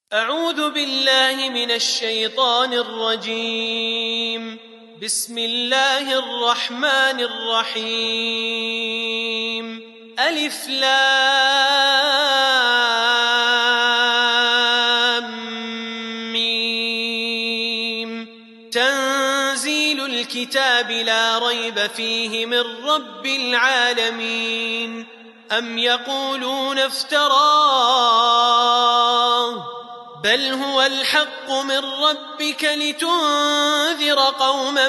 أعوذ بالله من الشيطان الرجيم. بسم الله الرحمن الرحيم. ألف لام ميم. تنزيل الكتاب لا ريب فيه من رب العالمين. أم يقولون افتراه بل هو الحق من ربك لتنذر قوما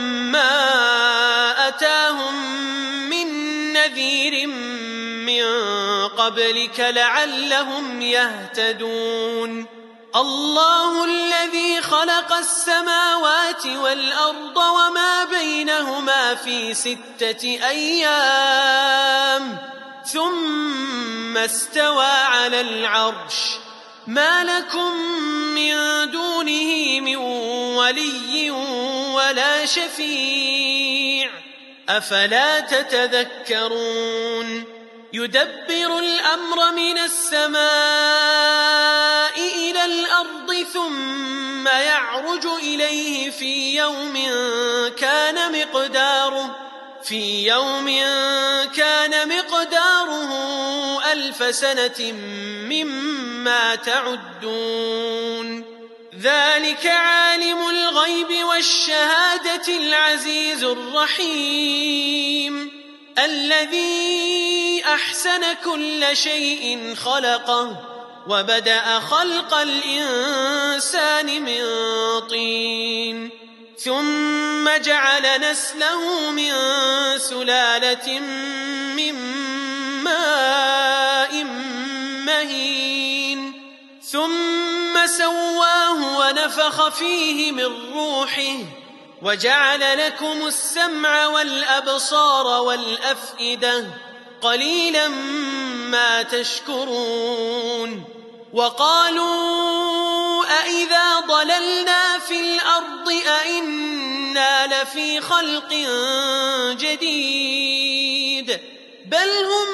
ما أتاهم من نذير من قبلك لعلهم يهتدون. الله الذي خلق السماوات والأرض وما بينهما في 6 أيام ثم استوى على العرش. ما لكم من دونه من ولي ولا شفيع أفلا تتذكرون. يدبر الأمر من السماء إلى الأرض ثم يعرج إليه في يوم كان مقداره 1000 سنة مما تعدون. ذلك عالم الغيب والشهادة العزيز الرحيم الذي أحسن كل شيء خلقه وبدأ خلق الإنسان من طين ثم جعل نسله من سلالة من ماء مهين ثم سواه ونفخ فيه من روحه وجعل لكم السمع والأبصار والأفئدة قليلا ما تشكرون. وقالوا أإذا ضللنا في الأرض أإنا لفي خلق جديد بل هم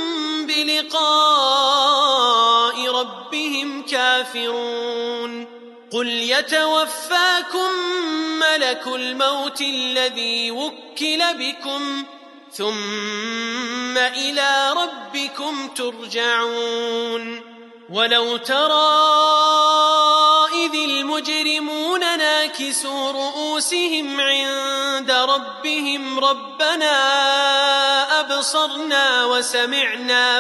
بلقاء ربهم كافرون. قل يتوفاكم ملك الموت الذي وكل بكم ثم إلى ربكم ترجعون. ولو ترى إذ المجرمون ناكسوا رؤوسهم عند ربهم ربنا أبصرنا وسمعنا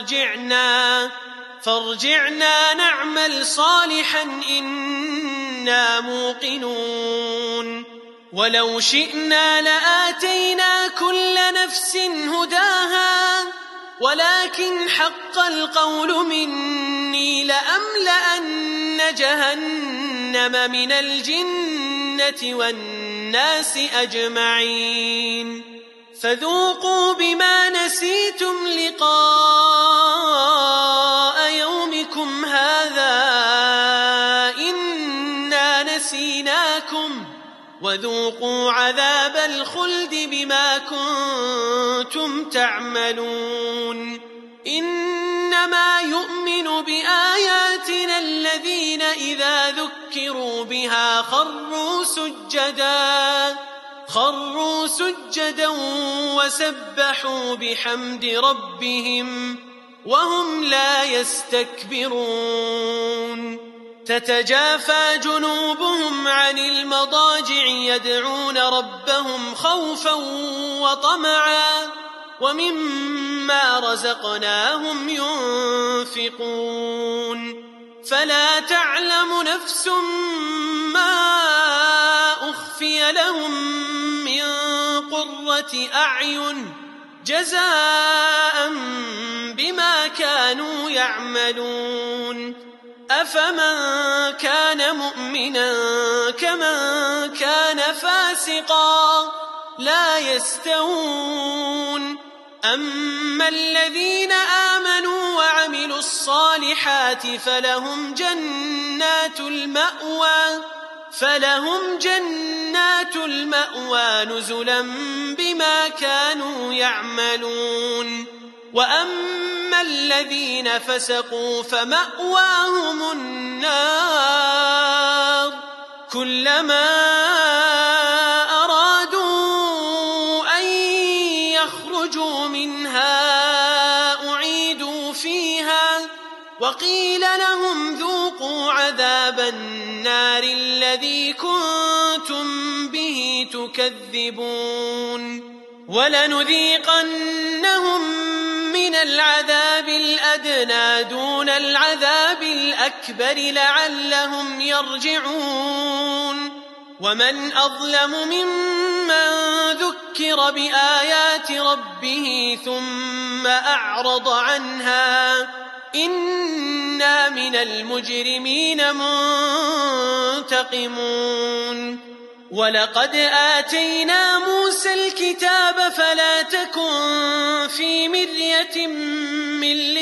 فارجعنا نعمل صالحا إنا موقنون. ولو شئنا لآتينا كل نفس هداها ولكن حق القول مني لأملأن جهنم من الجنة والناس أجمعين. فذوقوا بما نسيتم لقاء يومكم هذا إنا نسيناكم وذوقوا عذاب الخلد بما كنتم تعملون. إنما يؤمن بآياتنا الذين إذا ذكروا بها خروا سجدا وسبحوا بحمد ربهم وهم لا يستكبرون. تتجافى جنوبهم عن المضاجع يدعون ربهم خوفا وطمعا ومما رزقناهم ينفقون. فلا تعلم نفس ما أخفي لهم من قرة أعين جزاء بما كانوا يعملون. أفمن كان مؤمنا كمن كان فاسقا لا يستوون. أما الذين آمنوا وعملوا الصالحات فلهم جنات المأوى نزلا بما كانوا يعملون. وأما الذين فسقوا فمأواهم النار كلما أرادوا أن يخرجوا منها أعيدوا فيها وقيل لهم ذوقوا عذاب النار الذي كنتم به تكذبون ولنذيقنهم من العذاب الأدنى دون العذاب الأكبر لعلهم يرجعون ومن أظلم ممن ذكر بآيات ربه ثم أعرض عنها إنا من المجرمين منتقمون ولقد آتينا موسى الكتاب فلا تكن في مرية من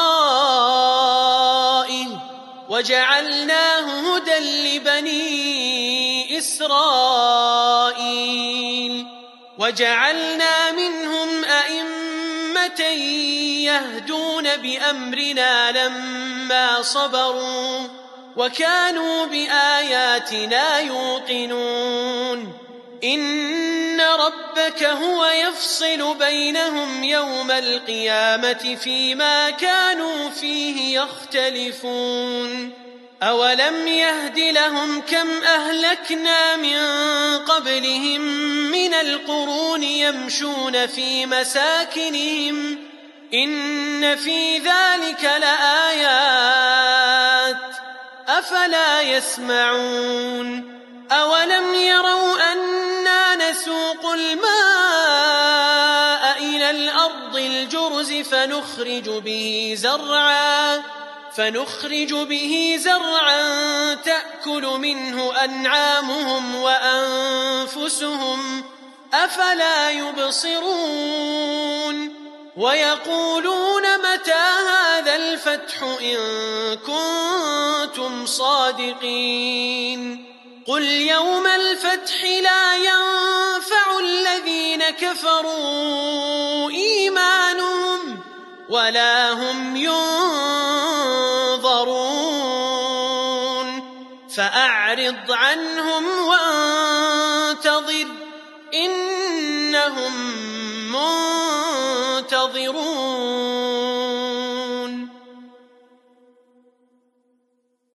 لقائه وجعلناه هدى لبني إسرائيل وجعلنا منهم أئمة يهدون بأمرنا لما صبروا وكانوا بآياتنا يوقنون إن ربك هو يفصل بينهم يوم القيامة فيما كانوا فيه يختلفون أولم يهد لهم كم أهلكنا من قبلهم من القرون يمشون في مساكنهم إن في ذلك لآيات أفلا يسمعون أولم يروا أنا نسوق الماء إلى الأرض الجرز فنخرج به زرعا تأكل منه أنعامهم وأنفسهم أفلا يبصرون ويقولون متى هذا الفتح إن كنتم صادقين قل يوم الفتح لا ينفع الذين كفروا إيمانهم ولا هم ينظرون فأعرض عنهم